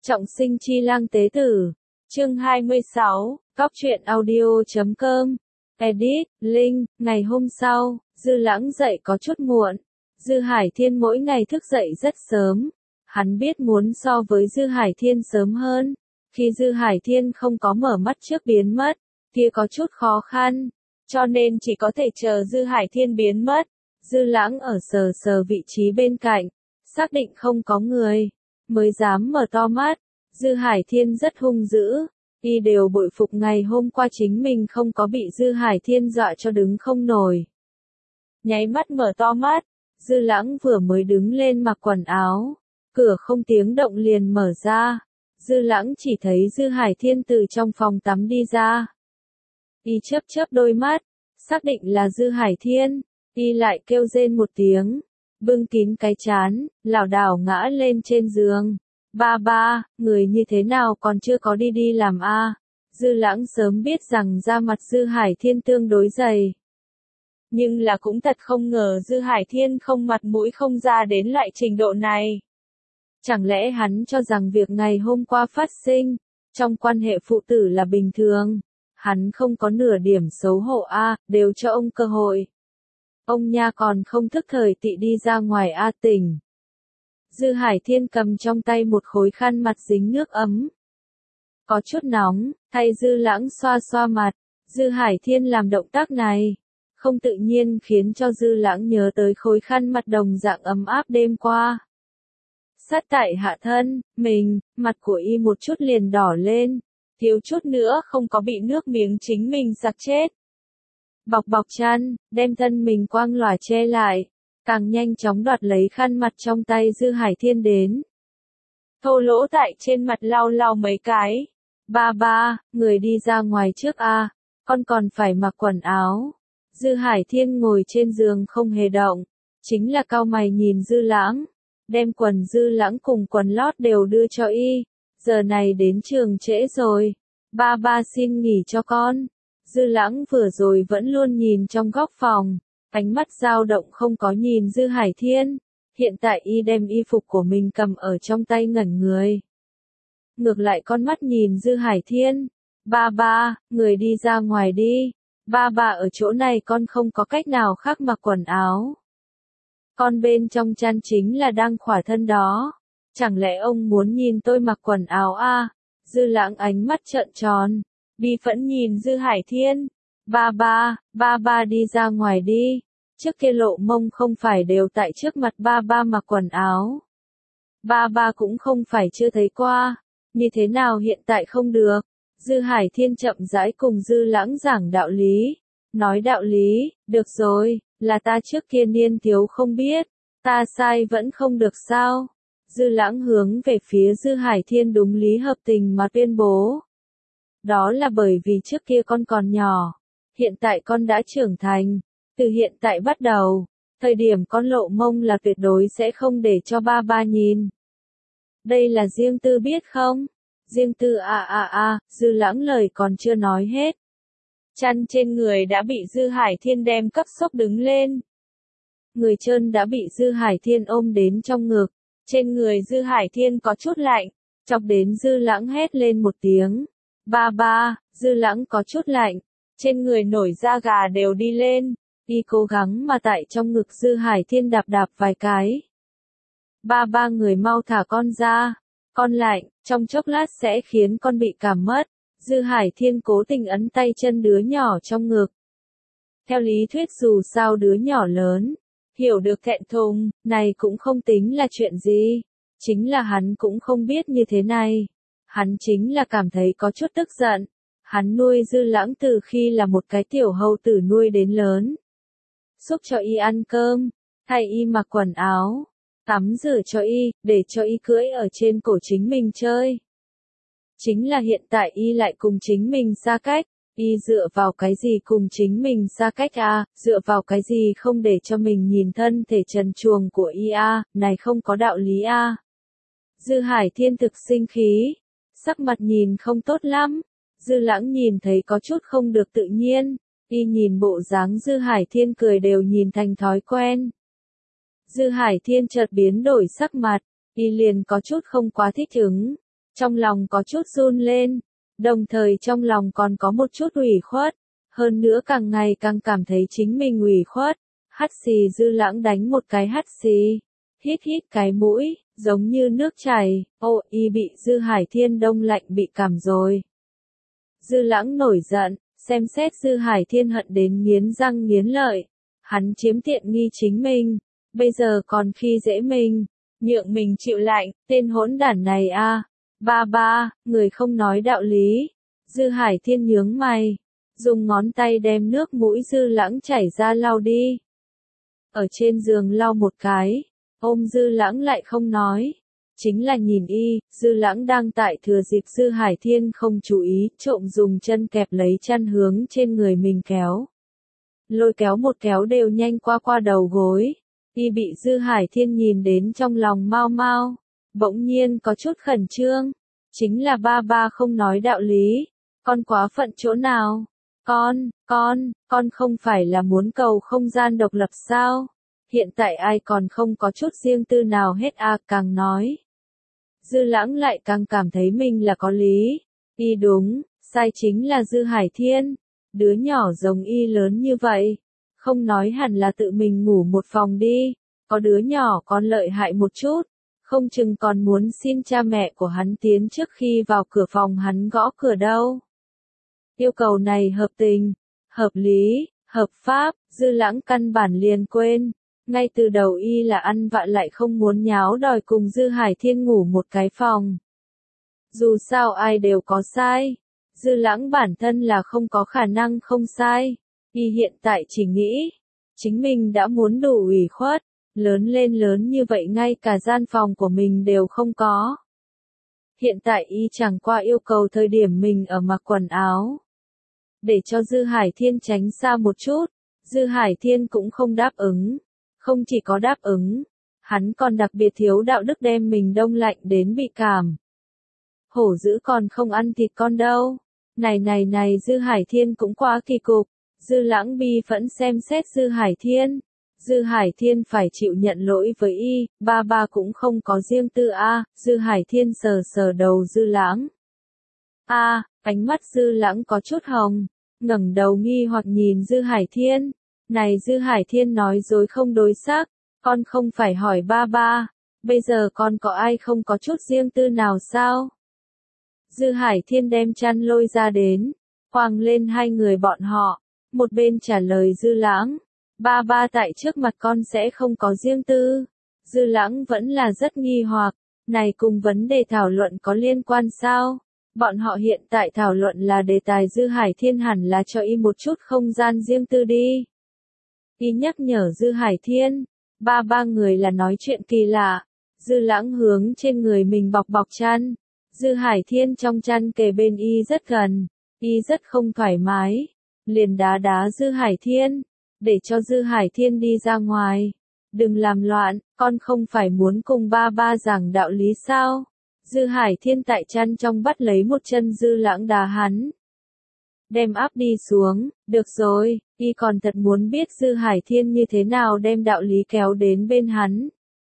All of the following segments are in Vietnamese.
Trọng sinh chi lang tế tử. Chương 26, Cóc truyện audio.com. Edit, Linh, ngày hôm sau, Dư Lãng dậy có chút muộn. Dư Hải Thiên mỗi ngày thức dậy rất sớm. Hắn biết muốn so với Dư Hải Thiên sớm hơn. Khi Dư Hải Thiên không có mở mắt trước biến mất, kia có chút khó khăn. Cho nên chỉ có thể chờ Dư Hải Thiên biến mất. Dư Lãng ở sờ vị trí bên cạnh, xác định không có người, mới dám mở to mắt. Dư Hải Thiên rất hung dữ, y đều bội phục ngày hôm qua chính mình không có bị Dư Hải Thiên dọa cho đứng không nổi. Nháy mắt mở to mắt, Dư Lãng vừa mới đứng lên mặc quần áo, cửa không tiếng động liền mở ra. Dư Lãng chỉ thấy Dư Hải Thiên từ trong phòng tắm đi ra. Y chớp đôi mắt, xác định là Dư Hải Thiên, y lại kêu rên một tiếng, bưng kín cái trán, lảo đảo ngã lên trên giường. Ba, người như thế nào còn chưa có đi làm a? Dư Lãng sớm biết rằng da mặt Dư Hải Thiên tương đối dày. Nhưng là cũng thật không ngờ Dư Hải Thiên không mặt mũi không ra đến loại trình độ này. Chẳng lẽ hắn cho rằng việc ngày hôm qua phát sinh, trong quan hệ phụ tử là bình thường? Hắn không có nửa điểm xấu hổ a, đều cho ông cơ hội. Ông nha còn không thức thời tị đi ra ngoài a tỉnh. Dư Hải Thiên cầm trong tay một khối khăn mặt dính nước ấm. Có chút nóng, thay Dư Lãng xoa mặt. Dư Hải Thiên làm động tác này, không tự nhiên khiến cho Dư Lãng nhớ tới khối khăn mặt đồng dạng ấm áp đêm qua. Sát tại hạ thân, mặt của y một chút liền đỏ lên, thiếu chút nữa không có bị nước miếng chính mình sặc chết. Bọc chăn, đem thân mình quang lòa che lại, càng nhanh chóng đoạt lấy khăn mặt trong tay Dư Hải Thiên đến. Thô lỗ tại trên mặt lau mấy cái. Ba, người đi ra ngoài trước a, con còn phải mặc quần áo. Dư Hải Thiên ngồi trên giường không hề động, chính là cau mày nhìn Dư Lãng, đem quần Dư Lãng cùng quần lót đều đưa cho y. Giờ này đến trường trễ rồi, ba xin nghỉ cho con. Dư Lãng vừa rồi vẫn luôn nhìn trong góc phòng, ánh mắt dao động không có nhìn Dư Hải Thiên. Hiện tại y đem y phục của mình cầm ở trong tay ngẩn người. Ngược lại con mắt nhìn Dư Hải Thiên. Ba, người đi ra ngoài đi. Ba ở chỗ này con không có cách nào khác mặc quần áo. Con bên trong chăn chính là đang khỏa thân đó. Chẳng lẽ ông muốn nhìn tôi mặc quần áo a? Dư Lãng ánh mắt trợn tròn, bi phẫn nhìn Dư Hải Thiên. Ba đi ra ngoài đi. Trước kia lộ mông không phải đều tại trước mặt ba mặc quần áo. Ba cũng không phải chưa thấy qua. Như thế nào hiện tại không được? Dư Hải Thiên chậm rãi cùng Dư Lãng giảng đạo lý. Nói đạo lý, được rồi, là ta trước kia niên thiếu không biết. Ta sai vẫn không được sao? Dư Lãng hướng về phía Dư Hải Thiên đúng lý hợp tình mà tuyên bố. Đó là bởi vì trước kia con còn nhỏ. Hiện tại con đã trưởng thành. Từ hiện tại bắt đầu, thời điểm con lộ mông là tuyệt đối sẽ không để cho ba nhìn. Đây là riêng tư biết không? Riêng tư Dư Lãng lời còn chưa nói hết. Chăn trên người đã bị Dư Hải Thiên đem cấp sốc đứng lên. Người trơn đã bị Dư Hải Thiên ôm đến trong ngực. Trên người Dư Hải Thiên có chút lạnh, chọc đến Dư Lãng hét lên một tiếng. Ba, Dư Lãng có chút lạnh, trên người nổi da gà đều đi lên. Y cố gắng mà tại trong ngực Dư Hải Thiên đạp vài cái. Ba người mau thả con ra. Con lạnh, trong chốc lát sẽ khiến con bị cảm mất. Dư Hải Thiên cố tình ấn tay chân đứa nhỏ trong ngực. Theo lý thuyết dù sao đứa nhỏ lớn, hiểu được thẹn thùng, này cũng không tính là chuyện gì. Chính là hắn cũng không biết như thế này. Hắn chính là cảm thấy có chút tức giận. Hắn nuôi Dư Lãng từ khi là một cái tiểu hầu tử nuôi đến lớn. Xúc cho y ăn cơm, thay y mặc quần áo, tắm rửa cho y, để cho y cưỡi ở trên cổ chính mình chơi. Chính là hiện tại y lại cùng chính mình xa cách, y dựa vào cái gì cùng chính mình xa cách a? Dựa vào cái gì không để cho mình nhìn thân thể trần truồng của y a? Này không có đạo lý a. Dư Hải Thiên thực sinh khí, sắc mặt nhìn không tốt lắm. Dư Lãng nhìn thấy có chút không được tự nhiên. Y nhìn bộ dáng Dư Hải Thiên cười đều nhìn thành thói quen. Dư Hải Thiên chợt biến đổi sắc mặt, y liền có chút không quá thích ứng. Trong lòng có chút run lên, đồng thời trong lòng còn có một chút ủy khuất, hơn nữa càng ngày càng cảm thấy chính mình ủy khuất. Hắt xì Dư Lãng đánh một cái hắt xì, hít hít cái mũi, giống như nước chảy, y bị Dư Hải Thiên đông lạnh bị cảm rồi. Dư Lãng nổi giận, xem xét Dư Hải Thiên hận đến nghiến răng nghiến lợi, hắn chiếm tiện nghi chính mình, bây giờ còn khi dễ mình, nhượng mình chịu lạnh, tên hỗn đản này a. Ba ba, người không nói đạo lý. Dư Hải Thiên nhướng mày, dùng ngón tay đem nước mũi Dư Lãng chảy ra lau đi. Ở trên giường lau một cái, ôm Dư Lãng lại không nói. Chính là nhìn Dư Lãng đang tại thừa dịp Dư Hải Thiên không chú ý, trộm dùng chân kẹp lấy chăn hướng trên người mình kéo. Lôi kéo một kéo đều nhanh qua đầu gối. Bị Dư Hải Thiên nhìn đến trong lòng mau mau, bỗng nhiên có chút khẩn trương. Chính là ba ba không nói đạo lý, con quá phận chỗ nào? Con không phải là muốn cầu không gian độc lập sao? Hiện tại ai còn không có chút riêng tư nào hết càng nói. Dư Lãng lại càng cảm thấy mình là có lý. Đúng, sai chính là Dư Hải Thiên. Đứa nhỏ giống lớn như vậy. Không nói hẳn là tự mình ngủ một phòng đi. Có đứa nhỏ còn lợi hại một chút. Không chừng còn muốn xin cha mẹ của hắn tiến trước khi vào cửa phòng hắn gõ cửa đâu. Yêu cầu này hợp tình, hợp lý, hợp pháp, Dư Lãng căn bản liền quên. Ngay từ đầu là ăn vạ lại không muốn nháo đòi cùng Dư Hải Thiên ngủ một cái phòng. Dù sao ai đều có sai. Dư Lãng bản thân là không có khả năng không sai. Hiện tại chỉ nghĩ, chính mình đã muốn đủ ủy khuất, lớn lên lớn như vậy ngay cả gian phòng của mình đều không có. Hiện tại chẳng qua yêu cầu thời điểm mình ở mặc quần áo. Để cho Dư Hải Thiên tránh xa một chút, Dư Hải Thiên cũng không đáp ứng. Không chỉ có đáp ứng, hắn còn đặc biệt thiếu đạo đức đem mình đông lạnh đến bị cảm. Hổ dữ còn không ăn thịt con đâu. Này Dư Hải Thiên cũng quá kỳ cục. Dư Lãng bi phẫn xem xét Dư Hải Thiên. Dư Hải Thiên phải chịu nhận lỗi với ba ba cũng không có riêng tư Dư Hải Thiên sờ đầu Dư Lãng. Ánh mắt Dư Lãng có chút hồng, ngẩng đầu nghi hoặc nhìn Dư Hải Thiên. Này Dư Hải Thiên nói dối không đối xác, con không phải hỏi ba ba, bây giờ con có ai không có chút riêng tư nào sao? Dư Hải Thiên đem chăn lôi ra đến, quàng lên hai người bọn họ, một bên trả lời Dư Lãng, ba ba tại trước mặt con sẽ không có riêng tư. Dư Lãng vẫn là rất nghi hoặc, này cùng vấn đề thảo luận có liên quan sao? Bọn họ hiện tại thảo luận là đề tài Dư Hải Thiên hẳn là cho một chút không gian riêng tư đi. Nhắc nhở Dư Hải Thiên, ba người là nói chuyện kỳ lạ. Dư Lãng hướng trên người mình bọc chăn. Dư Hải Thiên trong chăn kề bên rất gần, rất không thoải mái. Liền đá Dư Hải Thiên, để cho Dư Hải Thiên đi ra ngoài. Đừng làm loạn, con không phải muốn cùng ba ba giảng đạo lý sao? Dư Hải Thiên tại chăn trong bắt lấy một chân Dư Lãng đá hắn. Đem áp đi xuống, được rồi, còn thật muốn biết Dư Hải Thiên như thế nào đem đạo lý kéo đến bên hắn.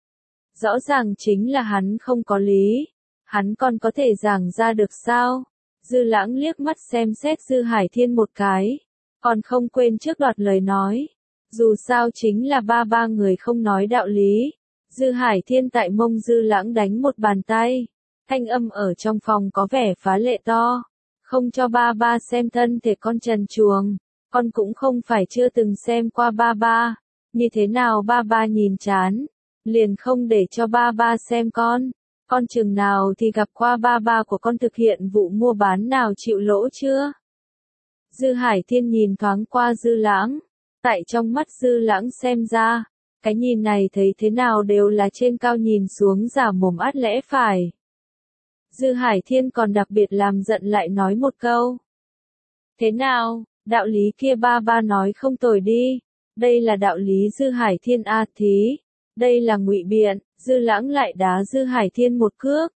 Rõ ràng chính là hắn không có lý, hắn còn có thể giảng ra được sao? Dư Lãng liếc mắt xem xét Dư Hải Thiên một cái, còn không quên trước đoạt lời nói. Dù sao chính là ba người không nói đạo lý. Dư Hải Thiên tại mông Dư Lãng đánh một bàn tay, thanh âm ở trong phòng có vẻ phá lệ to. Không cho ba xem thân thể con trần truồng, con cũng không phải chưa từng xem qua ba. Như thế nào ba nhìn chán, liền không để cho ba xem con chừng nào thì gặp qua ba của con thực hiện vụ mua bán nào chịu lỗ chưa? Dư Hải Thiên nhìn thoáng qua Dư Lãng, tại trong mắt Dư Lãng xem ra, cái nhìn này thấy thế nào đều là trên cao nhìn xuống giả mồm át lẽ phải. Dư Hải Thiên còn đặc biệt làm giận lại nói một câu. Thế nào, đạo lý kia ba nói không tồi đi. Đây là đạo lý Dư Hải Thiên thí. Đây là ngụy biện. Dư Lãng lại đá Dư Hải Thiên một cước.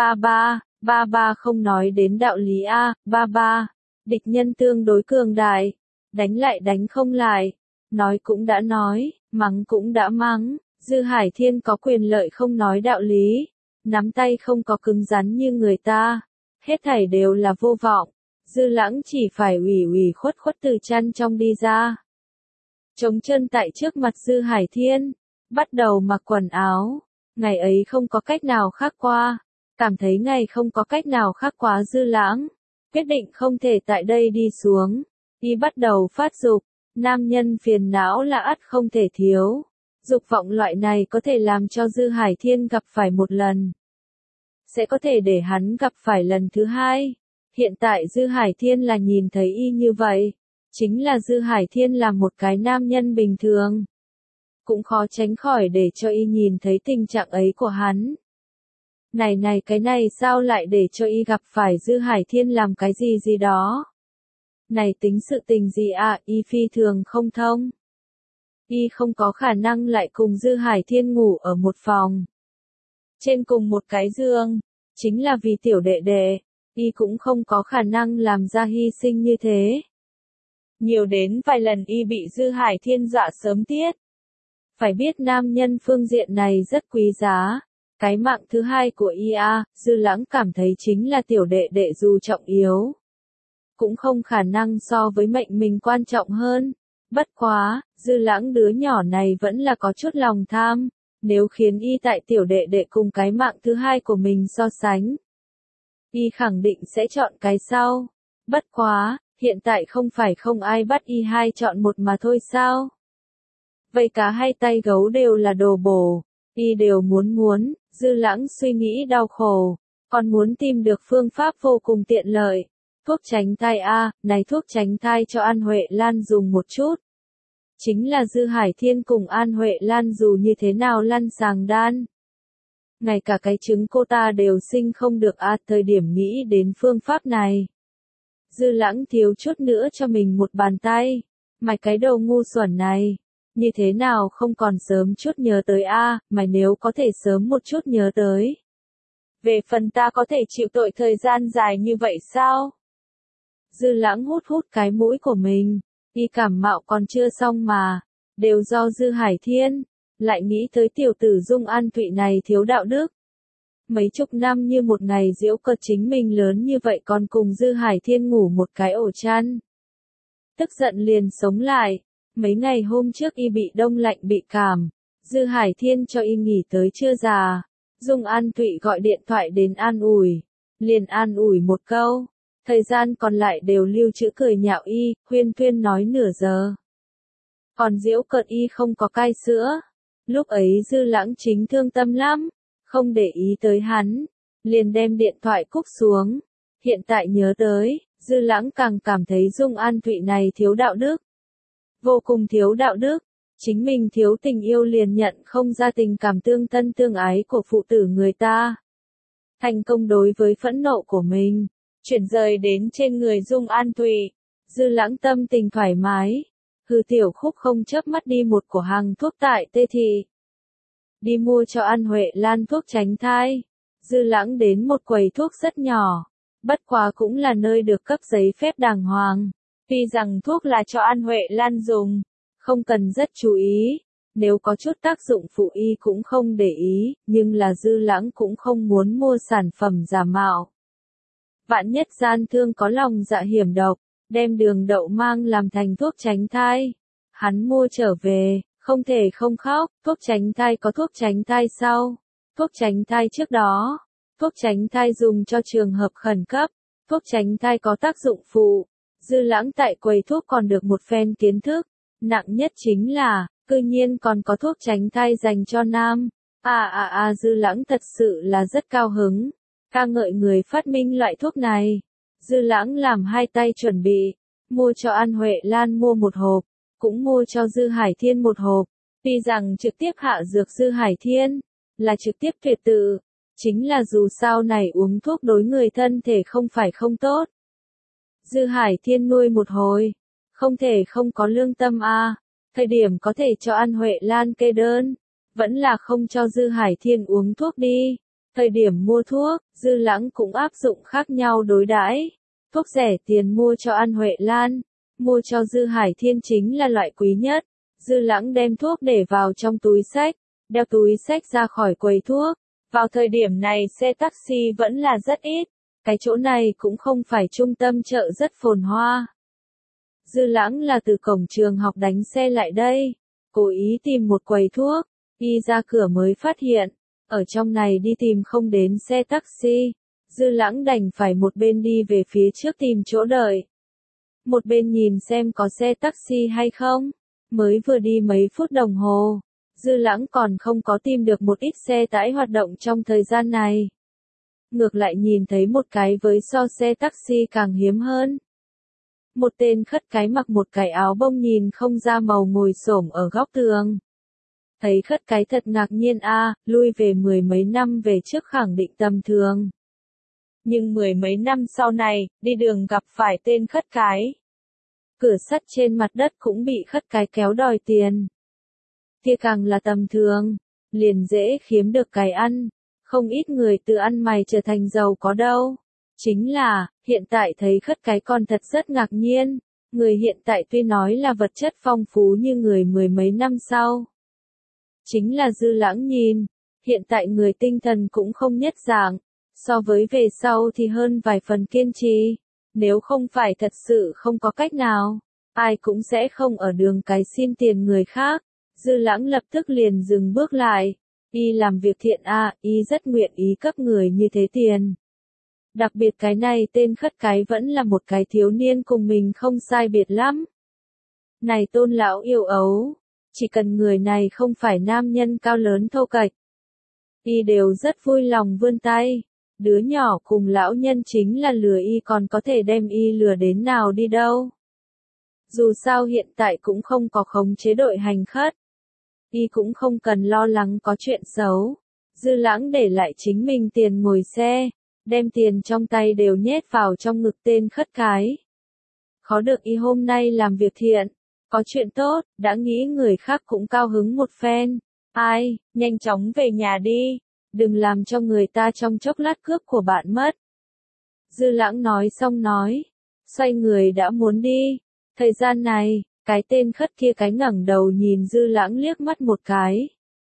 Ba không nói đến đạo lý ba. Địch nhân tương đối cường đại. Đánh lại đánh không lại. Nói cũng đã nói, mắng cũng đã mắng. Dư Hải Thiên có quyền lợi không nói đạo lý. nắm tay không có cứng rắn như người ta, hết thảy đều là vô vọng, Dư Lãng chỉ phải ủy khuất từ chăn trong đi ra. Trống chân tại trước mặt Dư Hải Thiên, bắt đầu mặc quần áo, ngày ấy không có cách nào khác qua, cảm thấy ngày không có cách nào khác quá Dư Lãng, quyết định không thể tại đây đi xuống, y bắt đầu phát dục, nam nhân phiền não là ắt không thể thiếu, dục vọng loại này có thể làm cho Dư Hải Thiên gặp phải một lần, sẽ có thể để hắn gặp phải lần thứ hai, hiện tại Dư Hải Thiên là nhìn thấy y như vậy, chính là Dư Hải Thiên là một cái nam nhân bình thường. Cũng khó tránh khỏi để cho y nhìn thấy tình trạng ấy của hắn. Cái này sao lại để cho y gặp phải Dư Hải Thiên làm cái gì đó. Này tính sự tình gì à, y phi thường không thông. Y không có khả năng lại cùng Dư Hải Thiên ngủ ở một phòng. Trên cùng một cái giường, chính là vì tiểu đệ đệ, y cũng không có khả năng làm ra hy sinh như thế. Nhiều đến vài lần y bị Dư Hải Thiên dọa sớm tiết. Phải biết nam nhân phương diện này rất quý giá. Cái mạng thứ hai của y Dư Lãng cảm thấy chính là tiểu đệ đệ dù trọng yếu. Cũng không khả năng so với mệnh mình quan trọng hơn. Bất quá, Dư Lãng đứa nhỏ này vẫn là có chút lòng tham. Nếu khiến y tại tiểu đệ đệ cùng cái mạng thứ hai của mình so sánh. Y khẳng định sẽ chọn cái sau. Bất quá, hiện tại không phải không ai bắt y hai chọn một mà thôi sao? Vậy cá hay tay gấu đều là đồ bổ, y đều muốn, Dư Lãng suy nghĩ đau khổ, còn muốn tìm được phương pháp vô cùng tiện lợi. Thuốc tránh thai này thuốc tránh thai cho An Huệ Lan dùng một chút. Chính là Dư Hải Thiên cùng An Huệ Lan dù như thế nào lăn sàng đan. Ngay cả cái trứng cô ta đều sinh không được thời điểm nghĩ đến phương pháp này. Dư Lãng thiếu chút nữa cho mình một bàn tay, mày cái đầu ngu xuẩn này. Như thế nào không còn sớm chút nhớ tới mày nếu có thể sớm một chút nhớ tới. Về phần ta có thể chịu tội thời gian dài như vậy sao? Dư Lãng hút cái mũi của mình, y cảm mạo còn chưa xong mà, đều do Dư Hải Thiên, lại nghĩ tới tiểu tử Dung An Thụy này thiếu đạo đức. Mấy chục năm như một ngày giễu cợt chính mình lớn như vậy còn cùng Dư Hải Thiên ngủ một cái ổ chăn. Tức giận liền sống lại. Mấy ngày hôm trước y bị đông lạnh bị cảm, Dư Hải Thiên cho y nghỉ tới trưa già, Dung An Thụy gọi điện thoại đến an ủi, liền an ủi một câu, thời gian còn lại đều lưu trữ cười nhạo y, khuyên thuyên nói nửa giờ. Còn giễu cợt y không có cai sữa, lúc ấy Dư Lãng chính thương tâm lắm, không để ý tới hắn, liền đem điện thoại cúp xuống, hiện tại nhớ tới, Dư Lãng càng cảm thấy Dung An Thụy này thiếu đạo đức. Vô cùng thiếu đạo đức, chính mình thiếu tình yêu liền nhận không ra tình cảm tương thân tương ái của phụ tử người ta. Thành công đối với phẫn nộ của mình, chuyển rời đến trên người Dung An Thụy, Dư Lãng tâm tình thoải mái, Hư Tiểu Khúc không chớp mắt đi một cửa hàng thuốc tại Tê Thị. Đi mua cho An Huệ Lan thuốc tránh thai, Dư Lãng đến một quầy thuốc rất nhỏ, bất quá cũng là nơi được cấp giấy phép đàng hoàng. Tuy rằng thuốc là cho An Huệ Lan dùng, không cần rất chú ý, nếu có chút tác dụng phụ y cũng không để ý, nhưng là Dư Lãng cũng không muốn mua sản phẩm giả mạo. Vạn nhất gian thương có lòng dạ hiểm độc, đem đường đậu mang làm thành thuốc tránh thai. Hắn mua trở về, không thể không khóc, thuốc tránh thai có thuốc tránh thai sau, thuốc tránh thai trước đó, thuốc tránh thai dùng cho trường hợp khẩn cấp, thuốc tránh thai có tác dụng phụ. Dư Lãng tại quầy thuốc còn được một phen kiến thức, nặng nhất chính là, cư nhiên còn có thuốc tránh thai dành cho nam. Dư Lãng thật sự là rất cao hứng, ca ngợi người phát minh loại thuốc này. Dư Lãng làm hai tay chuẩn bị, mua cho An Huệ Lan mua một hộp, cũng mua cho Dư Hải Thiên một hộp. Tuy rằng trực tiếp hạ dược Dư Hải Thiên, là trực tiếp tuyệt tự, chính là dù sao này uống thuốc đối người thân thể không phải không tốt. Dư Hải Thiên nuôi một hồi, không thể không có lương tâm thời điểm có thể cho An Huệ Lan kê đơn, vẫn là không cho Dư Hải Thiên uống thuốc đi. Thời điểm mua thuốc, Dư Lãng cũng áp dụng khác nhau đối đãi. Thuốc rẻ tiền mua cho An Huệ Lan, mua cho Dư Hải Thiên chính là loại quý nhất. Dư Lãng đem thuốc để vào trong túi xách, đeo túi xách ra khỏi quầy thuốc, Vào thời điểm này xe taxi vẫn là rất ít, cái chỗ này cũng không phải trung tâm chợ rất phồn hoa. Dư Lãng là từ cổng trường học đánh xe lại đây, cố ý tìm một quầy thuốc, y ra cửa mới phát hiện, ở trong này đi tìm không đến xe taxi, Dư Lãng đành phải một bên đi về phía trước tìm chỗ đợi. Một bên nhìn xem có xe taxi hay không, mới vừa đi mấy phút đồng hồ, Dư Lãng còn không có tìm được một ít xe tải hoạt động trong thời gian này. Ngược lại nhìn thấy một cái với so xe taxi càng hiếm hơn. Một tên khất cái mặc một cái áo bông nhìn không ra màu ngồi xổm ở góc tường. Thấy khất cái thật ngạc nhiên lui về mười mấy năm về trước khẳng định tầm thường. Nhưng mười mấy năm sau này, đi đường gặp phải tên khất cái. Cửa sắt trên mặt đất cũng bị khất cái kéo đòi tiền. Kia càng là tầm thường, liền dễ kiếm được cái ăn, không ít người từ ăn mày trở thành giàu có đâu. Chính là, hiện tại thấy khất cái còn thật rất ngạc nhiên, người hiện tại tuy nói là vật chất phong phú như người mười mấy năm sau. Chính là Dư Lãng nhìn, hiện tại người tinh thần cũng không nhất dạng, so với về sau thì hơn vài phần kiên trì, nếu không phải thật sự không có cách nào, ai cũng sẽ không ở đường cái xin tiền người khác. Dư Lãng lập tức liền dừng bước lại, y làm việc thiện y rất nguyện ý cấp người như thế tiền. Đặc biệt cái này tên khất cái vẫn là một cái thiếu niên cùng mình không sai biệt lắm. Này Tôn lão yêu ấu, chỉ cần người này không phải nam nhân cao lớn thô kệch, y đều rất vui lòng vươn tay. Đứa nhỏ cùng lão nhân chính là lừa y còn có thể đem y lừa đến nào đi đâu. Dù sao hiện tại cũng không có khống chế đội hành khất, y cũng không cần lo lắng có chuyện xấu. Dư Lãng để lại chính mình tiền ngồi xe, đem tiền trong tay đều nhét vào trong ngực tên khất cái. Khó được y hôm nay làm việc thiện, có chuyện tốt, đã nghĩ người khác cũng cao hứng một phen. Ai, nhanh chóng về nhà đi, đừng làm cho người ta trong chốc lát cướp của bạn mất. Dư Lãng nói xong xoay người đã muốn đi. Thời gian này, cái tên khất kia cái ngẩng đầu nhìn Dư Lãng liếc mắt một cái.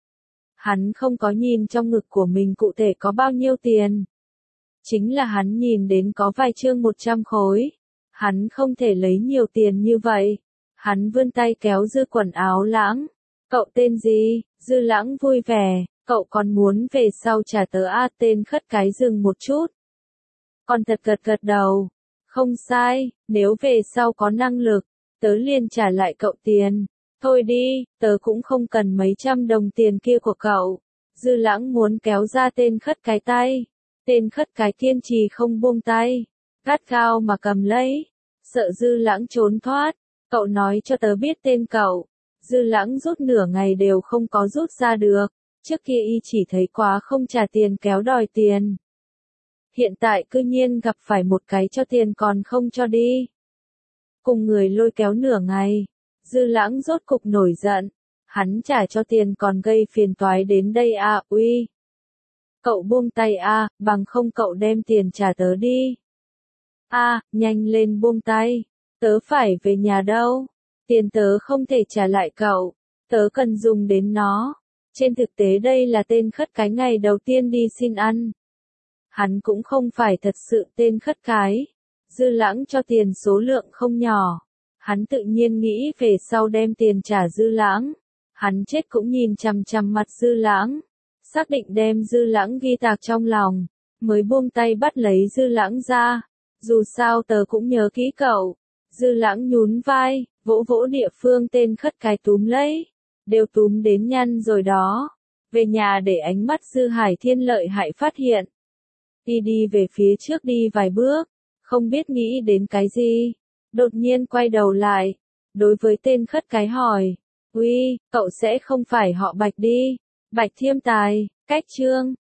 Hắn không có nhìn trong ngực của mình cụ thể có bao nhiêu tiền. Chính là hắn nhìn đến có vài chương 100 khối. Hắn không thể lấy nhiều tiền như vậy. Hắn vươn tay kéo Dư quần áo Lãng. Cậu tên gì? Dư Lãng vui vẻ. Cậu còn muốn về sau trả tớ tên khất cái dừng một chút. Còn thật gật đầu. Không sai, nếu về sau có năng lực, tớ liền trả lại cậu tiền. Thôi đi, tớ cũng không cần mấy trăm đồng tiền kia của cậu. Dư Lãng muốn kéo ra tên khất cái tay. Tên khất cái kiên trì không buông tay. Gắt gao mà cầm lấy. Sợ Dư Lãng trốn thoát. Cậu nói cho tớ biết tên cậu. Dư Lãng rút nửa ngày đều không có rút ra được. Trước kia y chỉ thấy quá không trả tiền kéo đòi tiền. Hiện tại cư nhiên gặp phải một cái cho tiền còn không cho đi. Cùng người lôi kéo nửa ngày. Dư Lãng rốt cục nổi giận. Hắn trả cho tiền còn gây phiền toái đến đây uy. Cậu buông tay bằng không cậu đem tiền trả tớ đi. Nhanh lên buông tay. Tớ phải về nhà đâu. Tiền tớ không thể trả lại cậu. Tớ cần dùng đến nó. Trên thực tế đây là tên khất cái ngày đầu tiên đi xin ăn. Hắn cũng không phải thật sự tên khất cái. Dư Lãng cho tiền số lượng không nhỏ. Hắn tự nhiên nghĩ về sau đem tiền trả Dư Lãng. Hắn chết cũng nhìn chằm chằm mặt Dư Lãng. Xác định đem Dư Lãng ghi tạc trong lòng. Mới buông tay bắt lấy Dư Lãng ra. Dù sao tớ cũng nhớ kỹ cậu. Dư Lãng nhún vai, vỗ vỗ địa phương tên khất cái túm lấy. Đều túm đến nhăn rồi đó. Về nhà để ánh mắt Dư Hải Thiên lợi hại phát hiện. Đi về phía trước đi vài bước. Không biết nghĩ đến cái gì. Đột nhiên quay đầu lại. Đối với tên khất cái hỏi. Uy, cậu sẽ không phải họ Bạch đi. Bạch Thiêm Tài, cách chương.